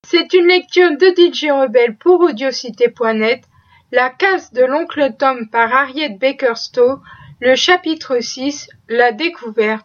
C'est une lecture de DJ Rebelle pour Audiocité.net, La case de l'oncle Tom par Harriet Baker Stowe, le chapitre 6, La découverte.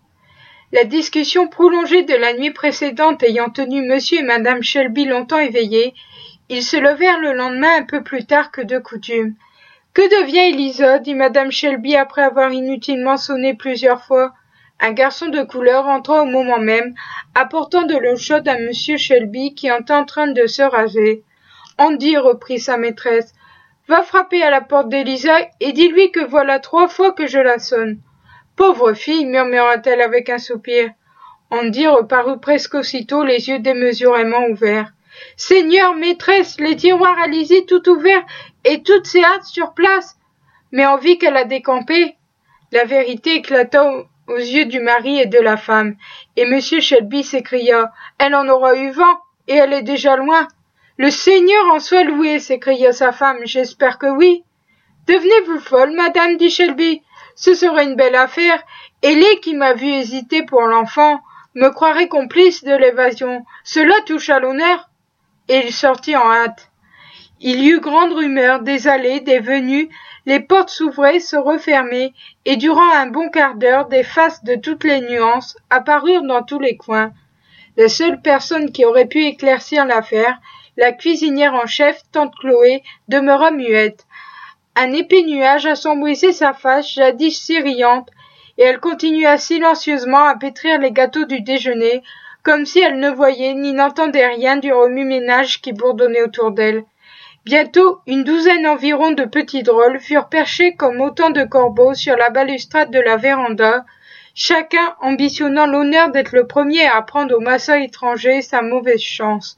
La discussion prolongée de la nuit précédente ayant tenu monsieur et madame Shelby longtemps éveillés, ils se levèrent le lendemain un peu plus tard que de coutume. « Que devient Elisa ?» dit madame Shelby après avoir inutilement sonné plusieurs fois. Un garçon de couleur entra au moment même, apportant de l'eau chaude à monsieur Shelby qui était en train de se raser. « Andy, reprit sa maîtresse, va frapper à la porte d'Elisa et dis-lui que voilà 3 fois que je la sonne. »« Pauvre fille, murmura-t-elle avec un soupir. Andy reparut presque aussitôt, les yeux démesurément ouverts. « Seigneur, maîtresse, les tiroirs à Lizzie tout ouverts et toutes ses hâtes sur place. » Mais on vit qu'elle a décampé. La vérité éclata aux yeux du mari et de la femme, et monsieur Shelby s'écria « Elle en aura eu vent, et elle est déjà loin. »« Le Seigneur en soit loué !» s'écria sa femme. « J'espère que oui. »« Devenez-vous folle, madame, dit Shelby. Ce serait une belle affaire. Ellie, qui m'a vu hésiter pour l'enfant, me croirait complice de l'évasion. Cela touche à l'honneur. » Et il sortit en hâte. Il y eut grande rumeur, des allées, des venues, les portes s'ouvraient, se refermaient, et durant un bon quart d'heure, des faces de toutes les nuances apparurent dans tous les coins. La seule personne qui aurait pu éclaircir l'affaire, la cuisinière en chef, tante Chloé, demeura muette. Un épais nuage assombrisait sa face, jadis si riante, et elle continua silencieusement à pétrir les gâteaux du déjeuner, comme si elle ne voyait ni n'entendait rien du remue-ménage qui bourdonnait autour d'elle. Bientôt, une douzaine environ de petits drôles furent perchés comme autant de corbeaux sur la balustrade de la véranda, chacun ambitionnant l'honneur d'être le premier à apprendre au maçon étranger sa mauvaise chance.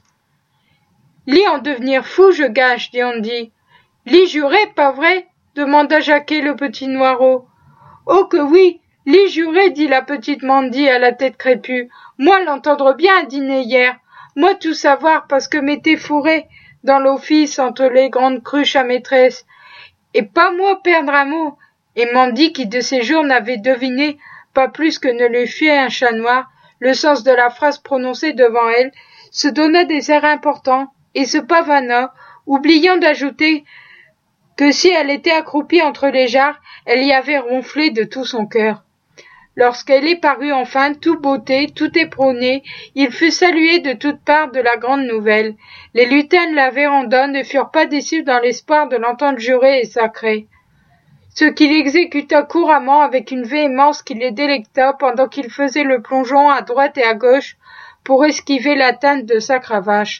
« Lis en devenir fou, je gage, dit Andy. »« Lis juré, pas vrai ?» demanda Jacquet le petit Noiraud. « Oh que oui, lis juré, dit la petite Mandy à la tête crépue. Moi l'entendre bien à dîner hier. Moi tout savoir parce que m'était fourré dans l'office entre les grandes cruches à maîtresse. Et pas moi perdre un mot. » Et Mandy, qui de ces jours n'avait deviné, pas plus que ne l'eût fait un chat noir, le sens de la phrase prononcée devant elle, se donna des airs importants et se pavana, oubliant d'ajouter que si elle était accroupie entre les jarres, elle y avait ronflé de tout son cœur. Lorsqu'elle est parue enfin, tout beauté, tout éperonné, il fut salué de toutes parts de la grande nouvelle. Les lutins de la véranda ne furent pas déçus dans l'espoir de l'entendre jurer et sacrer, ce qu'il exécuta couramment avec une véhémence qui les délecta pendant qu'il faisait le plongeon à droite et à gauche pour esquiver l'atteinte de sa cravache.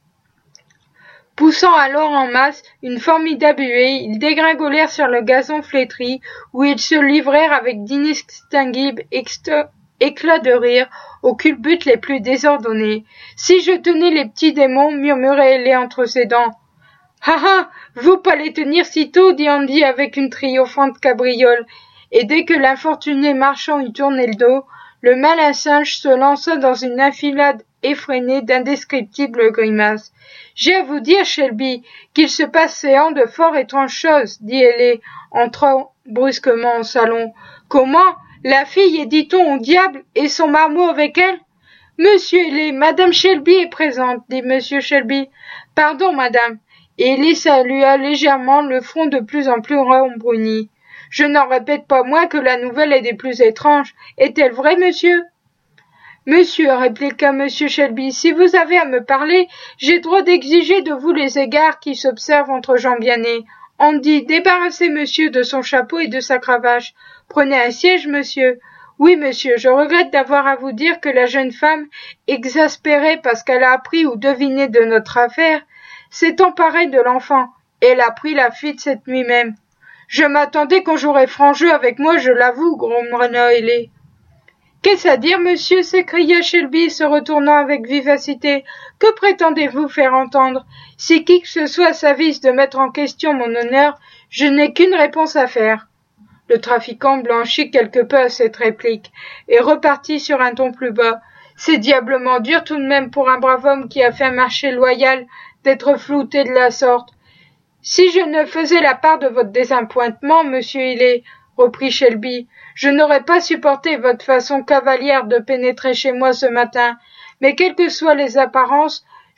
Poussant alors en masse une formidable huée, ils dégringolèrent sur le gazon flétri, où ils se livrèrent avec d'inextinguibles éclats de rire aux culbutes les plus désordonnés. « Si je tenais les petits démons, murmurait-elle entre ses dents. « Ha ha, vous pas les tenir si tôt, dit Andy avec une triomphante cabriole, et dès que l'infortuné marchand eut tourné le dos, le malin singe se lança dans une enfilade effrénée d'indescriptibles grimaces. « J'ai à vous dire, Shelby, qu'il se passe séant de fort étranges choses, dit Ellie, entrant brusquement au salon. Comment? La fille est, dit-on, au diable, et son marmot avec elle? Monsieur Ellie, madame Shelby est présente, dit monsieur Shelby. Pardon, madame. Et Ellie salua légèrement, le front de plus en plus rembruni. Je n'en répète pas moins que la nouvelle est des plus étranges. Est-elle vraie, monsieur? Monsieur, répliqua monsieur Shelby, si vous avez à me parler, j'ai droit d'exiger de vous les égards qui s'observent entre gens bien nés. Andy, débarrassez monsieur de son chapeau et de sa cravache. Prenez un siège, monsieur. Oui, monsieur, je regrette d'avoir à vous dire que la jeune femme, exaspérée parce qu'elle a appris ou deviné de notre affaire, s'est emparée de l'enfant, et elle a pris la fuite cette nuit même. Je m'attendais qu'on jouerait franc jeu avec moi, je l'avoue, grommela Ellie. Qu'est-ce à dire, monsieur? S'écria Shelby, se retournant avec vivacité. Que prétendez-vous faire entendre? Si qui que ce soit s'avise de mettre en question mon honneur, je n'ai qu'une réponse à faire. Le trafiquant blanchit quelque peu à cette réplique, et repartit sur un ton plus bas. C'est diablement dur tout de même pour un brave homme qui a fait un marché loyal d'être flouté de la sorte. Si je ne faisais la part de votre désappointement, monsieur Hillet, reprit Shelby, je n'aurais pas supporté votre façon cavalière de pénétrer chez moi ce matin, mais quelles que soient les apparences,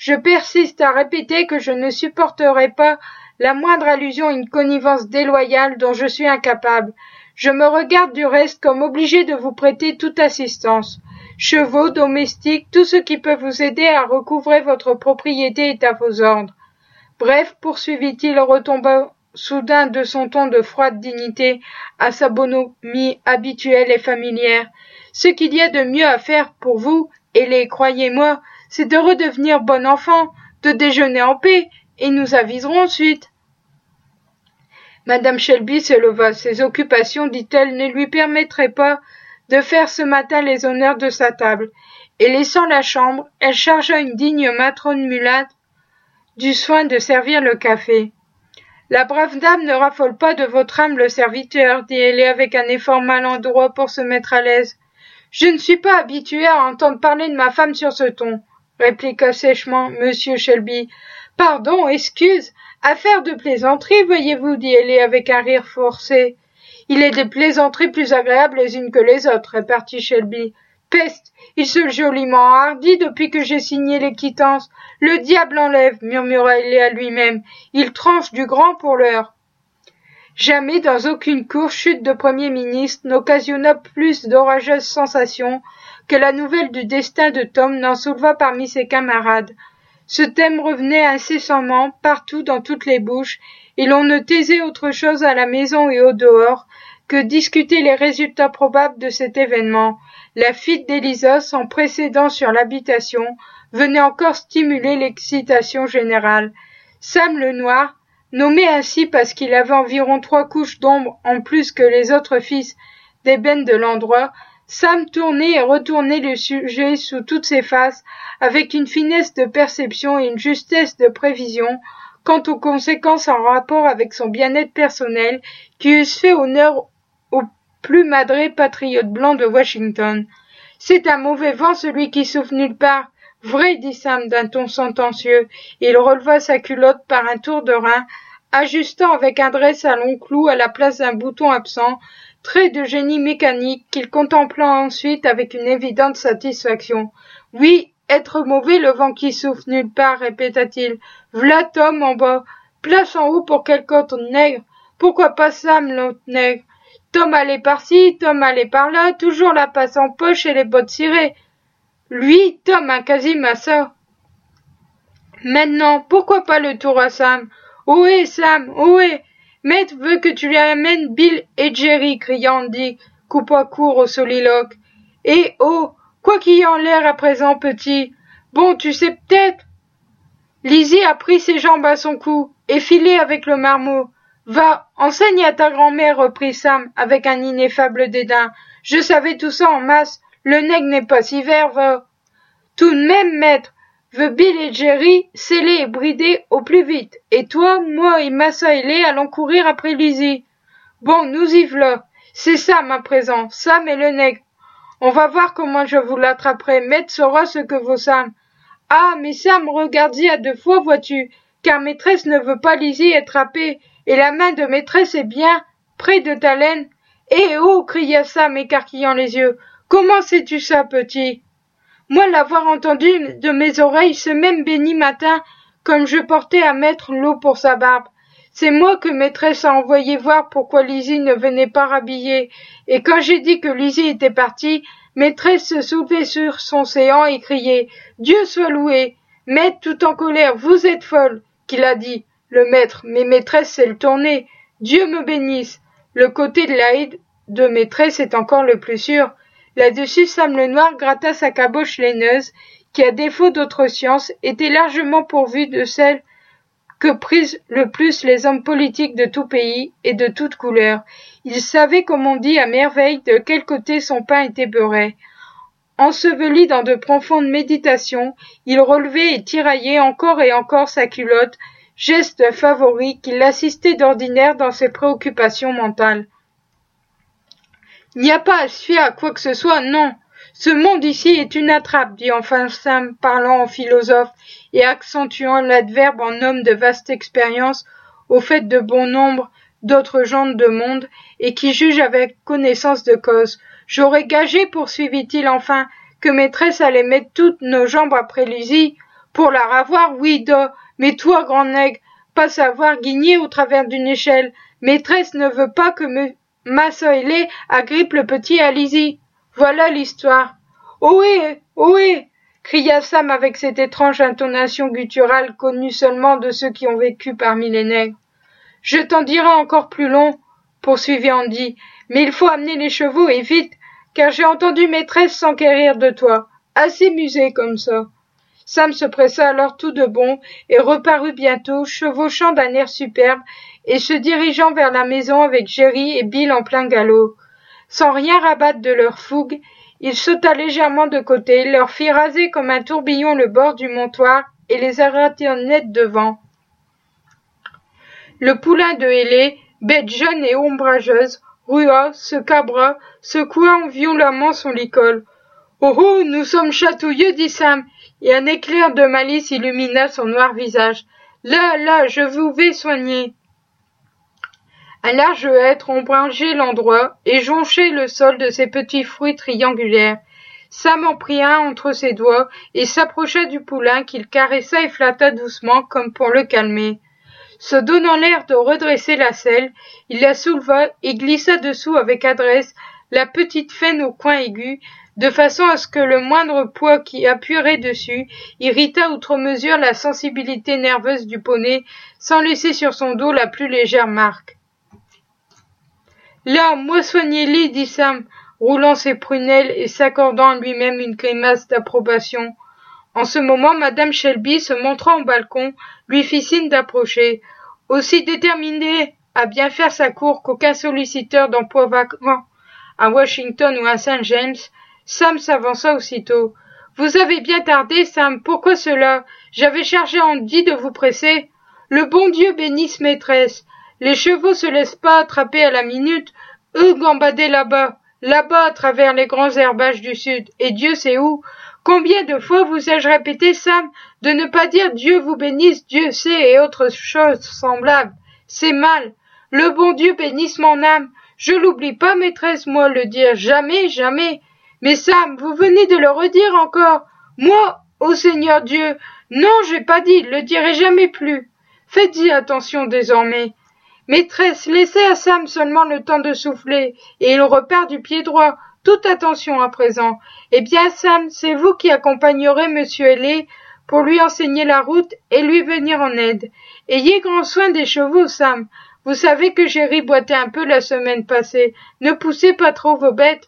Je persiste à répéter que je ne supporterai pas la moindre allusion à une connivence déloyale dont je suis incapable. Je me regarde du reste comme obligé de vous prêter toute assistance. Chevaux, domestiques, tout ce qui peut vous aider à recouvrer votre propriété est à vos ordres. Bref, poursuivit-il, retombant soudain de son ton de froide dignité à sa bonhomie habituelle et familière, ce qu'il y a de mieux à faire pour vous, et croyez-moi, c'est de redevenir bon enfant, de déjeuner en paix, et nous aviserons ensuite. Madame Shelby se leva. Ses occupations, dit-elle, ne lui permettraient pas de faire ce matin les honneurs de sa table, et laissant la chambre, elle chargea une digne matrone mulatte du soin de servir le café. La brave dame ne raffole pas de votre humble serviteur, dit Ellie avec un effort maladroit pour se mettre à l'aise. Je ne suis pas habitué à entendre parler de ma femme sur ce ton, répliqua sèchement Monsieur Shelby. Pardon, excuse, affaire de plaisanterie, voyez-vous, dit Ellie avec un rire forcé. Il est des plaisanteries plus agréables les unes que les autres, répartit Shelby. Peste, il se joliment enhardi depuis que j'ai signé les quittances. Le diable enlève, murmura Ellie à lui-même. Il tranche du grand pour l'heure. Jamais dans aucune cour chute de Premier ministre n'occasionna plus d'orageuses sensations que la nouvelle du destin de Tom n'en souleva parmi ses camarades. Ce thème revenait incessamment, partout dans toutes les bouches, et l'on ne taisait autre chose à la maison et au dehors que discuter les résultats probables de cet événement. La fuite d'Eliza, sans précédent sur l'habitation, venait encore stimuler l'excitation générale. Sam le Noir, nommé ainsi parce qu'il avait environ 3 couches d'ombre en plus que les autres fils d'ébène de l'endroit, Sam tournait et retournait le sujet sous toutes ses faces, avec une finesse de perception et une justesse de prévision quant aux conséquences en rapport avec son bien-être personnel qui eussent fait honneur au plus madré patriote blanc de Washington. C'est un mauvais vent celui qui souffle nulle part. Vrai, dit Sam d'un ton sentencieux. Il releva sa culotte par un tour de rein, ajustant avec adresse un long clou à la place d'un bouton absent, trait de génie mécanique qu'il contempla ensuite avec une évidente satisfaction. Oui, être mauvais le vent qui souffle nulle part, répéta-t-il. V'là Tom en bas, place en haut pour quelque autre nègre. Pourquoi pas Sam, l'autre nègre? Tom allait par-ci, Tom allait par-là, toujours la passe en poche et les bottes cirées. Lui, Tom, un quasi-massa. Maintenant, pourquoi pas le tour à Sam? Ohé, Sam, ohé! Maître veut que tu lui amènes Bill et Jerry, cria Andy, coupant court au soliloque. Et oh, quoi qu'il y en l'air à présent, petit. Bon, tu sais peut-être. Lizzie a pris ses jambes à son cou, et filé avec le marmot. Va, enseigne à ta grand-mère, reprit Sam, avec un ineffable dédain. Je savais tout ça en masse. Le nègre n'est pas si vert, va. Tout de même, maître, veut Bill et Jerry, scellés et bridés au plus vite. Et toi, moi et Massa Ailey allons courir après Lizzie. Bon, nous y v'là. C'est Sam à présent, Sam et le nègre. On va voir comment je vous l'attraperai. Maître saura ce que vaut Sam. Ah, mais Sam, regarde-y à 2 fois, vois-tu, car maîtresse ne veut pas Lizzie être happée, et la main de maîtresse est bien près de ta laine. Eh oh, cria Sam, écarquillant les yeux. Comment sais-tu ça, petit? Moi, l'avoir entendu de mes oreilles ce même béni matin, comme je portais à mettre l'eau pour sa barbe. C'est moi que maîtresse a envoyé voir pourquoi Lizzie ne venait pas rhabiller, et quand j'ai dit que Lizzie était partie, maîtresse se soulevait sur son séant et criait « Dieu soit loué !» Maître, tout en colère, « Vous êtes folle !» qu'il a dit. Le maître, mais maîtresse, c'est le tourner. Dieu me bénisse. Le côté de la haie de maîtresse est encore le plus sûr. Là-dessus, Sam le Noir gratta sa caboche laineuse, qui, à défaut d'autre science, était largement pourvue de celle que prisent le plus les hommes politiques de tout pays et de toute couleur. Il savait, comme on dit, à merveille de quel côté son pain était beurré. Enseveli dans de profondes méditations, il relevait et tiraillait encore et encore sa culotte, geste favori qui l'assistait d'ordinaire dans ses préoccupations mentales. Il n'y a pas à se fier à quoi que ce soit, non. Ce monde ici est une attrape, dit enfin Sam, parlant en philosophe et accentuant l'adverbe en homme de vaste expérience, au fait de bon nombre d'autres gens de monde, et qui juge avec connaissance de cause. J'aurais gagé, poursuivit-il enfin, que maîtresse allait mettre toutes nos jambes après Lizzie. Pour la ravoir, oui, mais toi, grand nègre, pas savoir guigner au travers d'une échelle. Maîtresse ne veut pas que Massa Ailé agrippe le petit Alizé. Voilà l'histoire. Ohé, ohé, cria Sam avec cette étrange intonation gutturale connue seulement de ceux qui ont vécu parmi les nègres. Je t'en dirai encore plus long, poursuivit Andy, mais il faut amener les chevaux et vite, car j'ai entendu maîtresse s'enquérir de toi. Assez musée comme ça. Sam se pressa alors tout de bon et reparut bientôt, chevauchant d'un air superbe et se dirigeant vers la maison avec Jerry et Bill en plein galop. Sans rien rabattre de leur fougue, il sauta légèrement de côté, leur fit raser comme un tourbillon le bord du montoir et les arrêta net devant. Le poulain de Ailé, bête jeune et ombrageuse, rua, se cabra, secoua violemment son licol. « Oh oh, nous sommes chatouilleux, dit Sam, et un éclair de malice illumina son noir visage. Là, là, je vous vais soigner. Un large hêtre ombrageait l'endroit et jonchait le sol de ses petits fruits triangulaires. Sam en prit un entre ses doigts et s'approcha du poulain qu'il caressa et flatta doucement comme pour le calmer. Se donnant l'air de redresser la selle, il la souleva et glissa dessous avec adresse la petite faine au coin aigu, de façon à ce que le moindre poids qui appuierait dessus irritât outre mesure la sensibilité nerveuse du poney, sans laisser sur son dos la plus légère marque. « Là, moi soignez-les, dit Sam, roulant ses prunelles et s'accordant à lui-même une grimace d'approbation. En ce moment, Madame Shelby, se montrant au balcon, lui fit signe d'approcher. Aussi déterminée à bien faire sa cour qu'aucun solliciteur d'emploi vacant à Washington ou à Saint James, Sam s'avança aussitôt. « Vous avez bien tardé, Sam, pourquoi cela? J'avais chargé Andy de vous presser. Le bon Dieu bénisse maîtresse. Les chevaux se laissent pas attraper à la minute, eux gambadaient là-bas à travers les grands herbages du sud, et Dieu sait où. Combien de fois vous ai-je répété, Sam, de ne pas dire Dieu vous bénisse, Dieu sait, et autres choses semblables. C'est mal. Le bon Dieu bénisse mon âme. Je l'oublie pas, maîtresse, moi, le dire. Jamais, jamais. Mais Sam, vous venez de le redire encore. Moi, ô Seigneur Dieu, non, j'ai pas dit, le dirai jamais plus. Faites-y attention désormais. Maîtresse, laissez à Sam seulement le temps de souffler, et il repart du pied droit. Toute attention à présent. Eh bien, Sam, c'est vous qui accompagnerez Monsieur Ailé pour lui enseigner la route et lui venir en aide. Ayez grand soin des chevaux, Sam. Vous savez que j'ai riboité un peu la semaine passée. Ne poussez pas trop vos bêtes.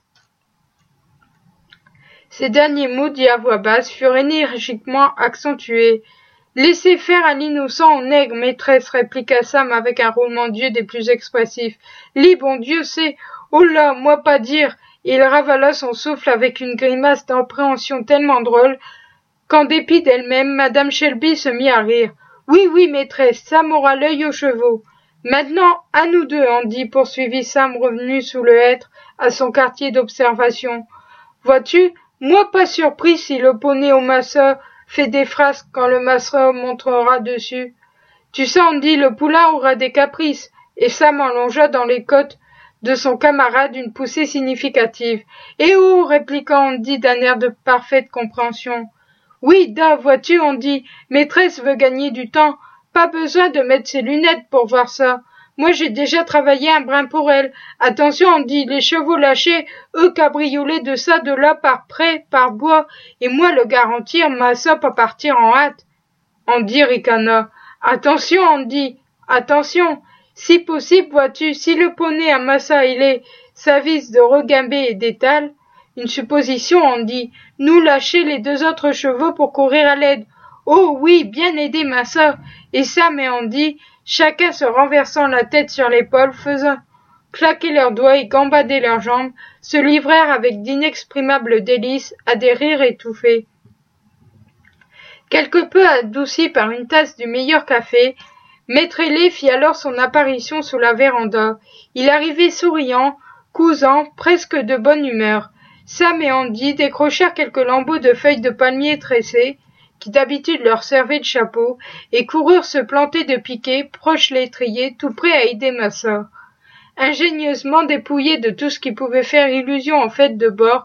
Ces derniers mots, dits à voix basse, furent énergiquement accentués. Laissez faire à l'innocent au nègre, maîtresse, répliqua Sam avec un roulement d'yeux des plus expressifs. Li, bon Dieu sait. Oh là, moi pas dire. Il ravala son souffle avec une grimace d'appréhension tellement drôle qu'en dépit d'elle-même, Madame Shelby se mit à rire. Oui, oui, maîtresse, Sam aura l'œil aux chevaux. Maintenant, à nous deux, Andy, poursuivit Sam revenu sous le hêtre à son quartier d'observation. Vois-tu, moi pas surpris si le poney au masseur fait des frasques quand le masseur montrera dessus. Tu sais, Andy, le poulain aura des caprices, et Sam enlongea dans les côtes de son camarade une poussée significative. « Eh oh !» répliqua Andy d'un air de parfaite compréhension. « Oui, da, vois-tu, Andy, maîtresse veut gagner du temps. Pas besoin de mettre ses lunettes pour voir ça. Moi, j'ai déjà travaillé un brin pour elle. Attention, Andy, les chevaux lâchés, eux cabriolés de ça, de là, par près, par bois, et moi le garantir, ma sope à partir en hâte. » Andy ricana. « Attention, Andy, attention. Si possible, vois-tu, si le poney à Massa Ailé s'avise de regimber et d'étale, une supposition, Andy, nous lâcher les deux autres chevaux pour courir à l'aide. Oh oui, bien aider Massa. » Et Sam et Andy, chacun se renversant la tête sur l'épaule, faisant claquer leurs doigts et gambader leurs jambes, se livrèrent avec d'inexprimables délices à des rires étouffés. Quelque peu adouci par une tasse du meilleur café, Maître Ailé fit alors son apparition sous la véranda. Il arrivait souriant, causant, presque de bonne humeur. Sam et Andy décrochèrent quelques lambeaux de feuilles de palmier tressées, qui d'habitude leur servaient de chapeau, et coururent se planter de piquet, proche l'étrier, tout prêt à aider Massa. Ingénieusement dépouillés de tout ce qui pouvait faire illusion en fait de bord,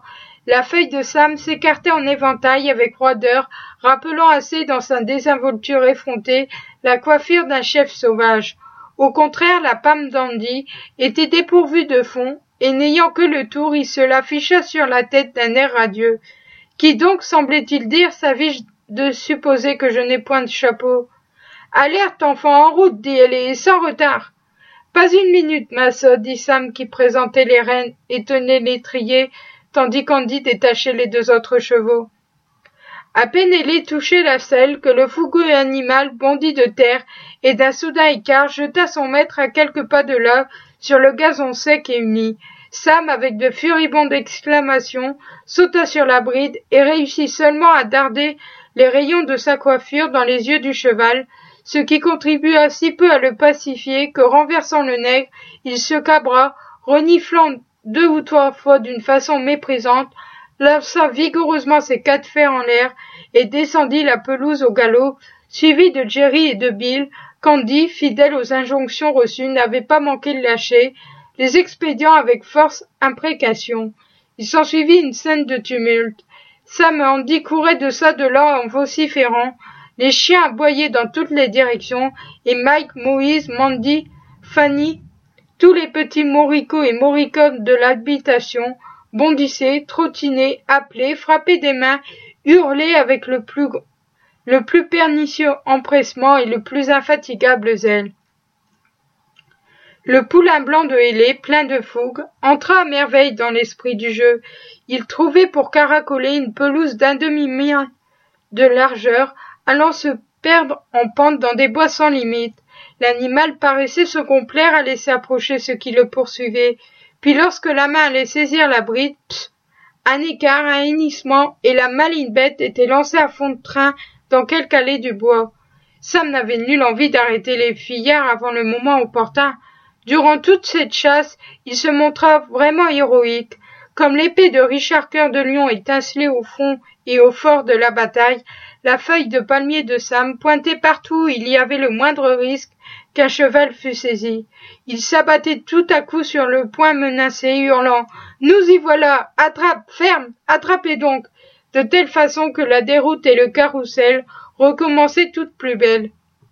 La feuille de Sam s'écartait en éventail avec roideur, rappelant assez dans sa désinvolture effrontée la coiffure d'un chef sauvage. Au contraire, la pomme d'Andy était dépourvue de fond, et n'ayant que le tour, il se l'afficha sur la tête d'un air radieux. Qui donc, semblait-il dire, s'avise de supposer que je n'ai point de chapeau? Alerte, enfant, en route, dit Ailée, et sans retard. Pas une minute, ma sœur, dit Sam, qui présentait les rênes et tenait l'étrier, tandis qu'Andy détachait les 2 autres chevaux. À peine Ailée touchait la selle que le fougueux animal bondit de terre et d'un soudain écart jeta son maître à quelques pas de là sur le gazon sec et uni. Sam, avec de furibondes exclamations, sauta sur la bride et réussit seulement à darder les rayons de sa coiffure dans les yeux du cheval, ce qui contribua si peu à le pacifier que, renversant le nègre, il se cabra, reniflant 2 ou 3 fois d'une façon méprisante, lança vigoureusement ses 4 fers en l'air et descendit la pelouse au galop, suivi de Jerry et de Bill, qu'Andy, fidèle aux injonctions reçues, n'avait pas manqué de lâcher, les expédiant avec force imprécation. Il s'ensuivit une scène de tumulte. Sam et Andy couraient de ça de là en vociférant, les chiens aboyaient dans toutes les directions, et Mike, Moïse, Mandy, Fanny, tous les petits moricots et moricones de l'habitation, bondissaient, trottinaient, appelaient, frappaient des mains, hurlaient avec le plus pernicieux empressement et le plus infatigable zèle. Le poulain blanc de Ailée, plein de fougue, entra à merveille dans l'esprit du jeu. Il trouvait pour caracoler une pelouse d'un demi-mille de largeur, allant se perdre en pente dans des bois sans limite. L'animal paraissait se complaire à laisser approcher ceux qui le poursuivaient. Puis lorsque la main allait saisir la bride, un écart, un hennissement, et la maligne bête était lancée à fond de train dans quelque allée du bois. Sam n'avait nulle envie d'arrêter les fillards avant le moment opportun. Durant toute cette chasse, il se montra vraiment héroïque. Comme l'épée de Richard Cœur de Lion étincelait au fond et au fort de la bataille, la feuille de palmier de Sam pointait partout où il y avait le moindre risque qu'un cheval fût saisi. Il s'abattait tout à coup sur le poing menacé, hurlant « Nous y voilà! Attrape! Ferme! Attrapez donc !» de telle façon que la déroute et le carrousel recommençaient toutes plus belles.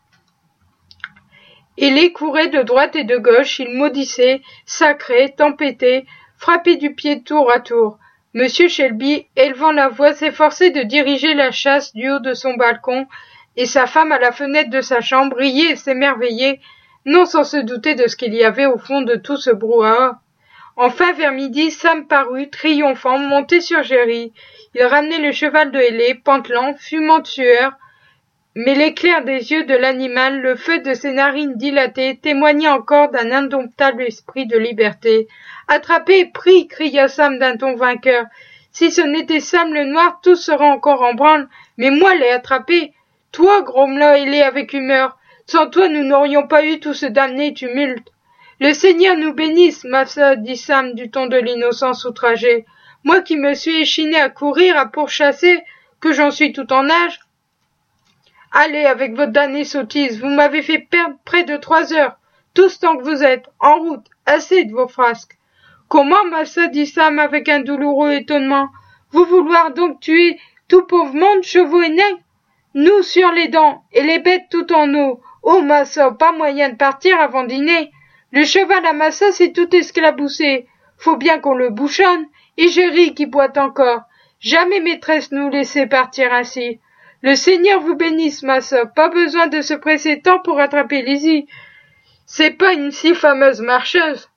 Ailée courait de droite et de gauche, il maudissait, sacrait, tempêtait, frappait du pied tour à tour. Monsieur Shelby, élevant la voix, s'efforçait de diriger la chasse du haut de son balcon, et sa femme à la fenêtre de sa chambre riait et s'émerveillait, non sans se douter de ce qu'il y avait au fond de tout ce brouhaha. Enfin, vers midi, Sam parut, triomphant, monté sur Jerry. Il ramenait le cheval de Ailée, pantelant, fumant de sueur, mais l'éclair des yeux de l'animal, le feu de ses narines dilatées, témoignait encore d'un indomptable esprit de liberté. « Attrapé, pris !» cria Sam d'un ton vainqueur. « Si ce n'était Sam le Noir, tout serait encore en branle, mais moi l'ai attrapé. Toi, grommela Ailée avec humeur. Sans toi, nous n'aurions pas eu tout ce damné tumulte. »« Le Seigneur nous bénisse, ma sœur, dit Sam du ton de l'innocence outragée. Moi qui me suis échiné à courir, à pourchasser, que j'en suis tout en âge. Allez, avec votre damnée sottise, vous m'avez fait perdre près de 3 heures. Tout ce temps que vous êtes, en route, assez de vos frasques. Comment, massa, dit Sam avec un douloureux étonnement. Vous vouloir donc tuer tout pauvre monde, chevaux et nègres? Nous sur les dents, et les bêtes tout en eau. Oh, massa, pas moyen de partir avant dîner. Le cheval à massa s'est tout esclaboussé. Faut bien qu'on le bouchonne. Et Jerry qui boite encore. Jamais maîtresse nous laissait partir ainsi. Le Seigneur vous bénisse, ma sœur, pas besoin de se presser tant pour attraper Lizzie. C'est pas une si fameuse marcheuse.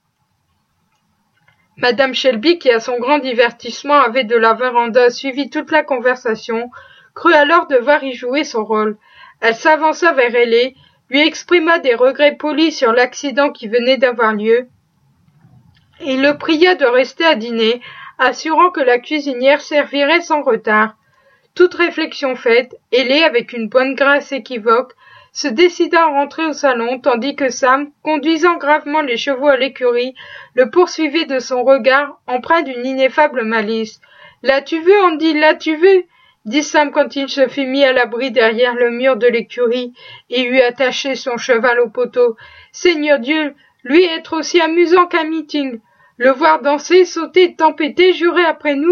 Madame Shelby, qui à son grand divertissement avait de la véranda suivi toute la conversation, crut alors devoir y jouer son rôle. Elle s'avança vers Ailée, lui exprima des regrets polis sur l'accident qui venait d'avoir lieu, et le pria de rester à dîner, assurant que la cuisinière servirait sans retard. Toute réflexion faite, Ailée, avec une bonne grâce équivoque, se décida à rentrer au salon, tandis que Sam, conduisant gravement les chevaux à l'écurie, le poursuivait de son regard empreint d'une ineffable malice. « L'as-tu vu, Andy, l'as-tu vu ?» dit Sam quand il se fut mis à l'abri derrière le mur de l'écurie et eut attaché son cheval au poteau. « Seigneur Dieu, lui être aussi amusant qu'un meeting. Le voir danser, sauter, tempêter, jurer après nous,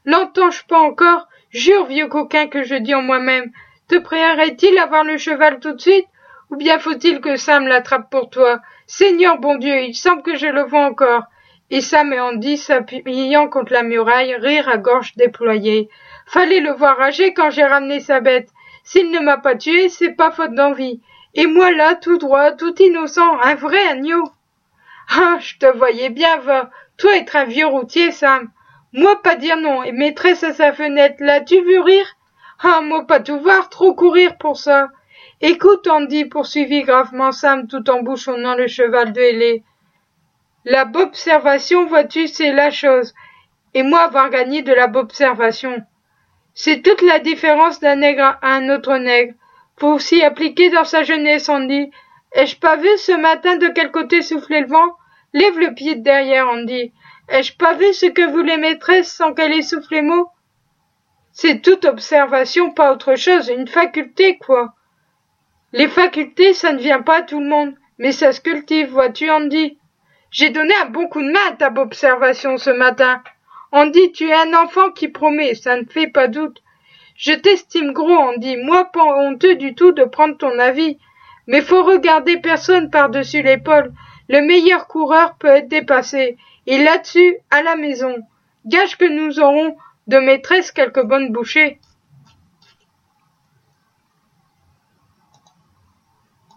L'entends-je pas encore? Jure, vieux coquin, que je dis en moi-même. Te prierait-il avoir le cheval tout de suite? Ou bien faut-il que Sam l'attrape pour toi? Seigneur bon Dieu, il semble que je le vois encore. Et Sam et Andy, s'appuyant contre la muraille, rirent à gorge déployée. Fallait le voir rager quand j'ai ramené sa bête. S'il ne m'a pas tué, c'est pas faute d'envie. Et moi là, tout droit, tout innocent, un vrai agneau. Ah, je te voyais bien, va. Toi être un vieux routier, Sam. Moi pas dire non, et maîtresse à sa fenêtre, l'as-tu vu rire? Ah, moi pas tout voir, trop courir pour ça. Écoute, Andy, poursuivit gravement Sam tout en bouchonnant le cheval de Hélé. La bobservation, vois-tu, c'est la chose. Et moi avoir gagné de la bobservation. C'est toute la différence d'un nègre à un autre nègre. Faut aussi appliquer dans sa jeunesse, Andy. Ai-je pas vu ce matin de quel côté soufflait le vent? Lève le pied de derrière, Andy. Ai-je pas vu ce que voulait maîtresse sans qu'elle ait soufflé mot? C'est toute observation, pas autre chose, une faculté, quoi. Les facultés, ça ne vient pas à tout le monde, mais ça se cultive, vois-tu, Andy. J'ai donné un bon coup de main à ta observation ce matin. Andy, tu es un enfant qui promet, ça ne fait pas doute. Je t'estime gros, Andy, moi pas honteux du tout de prendre ton avis. Mais faut regarder personne par-dessus l'épaule. Le meilleur coureur peut être dépassé. Et là-dessus, à la maison. Gage que nous aurons de maîtresse quelques bonnes bouchées.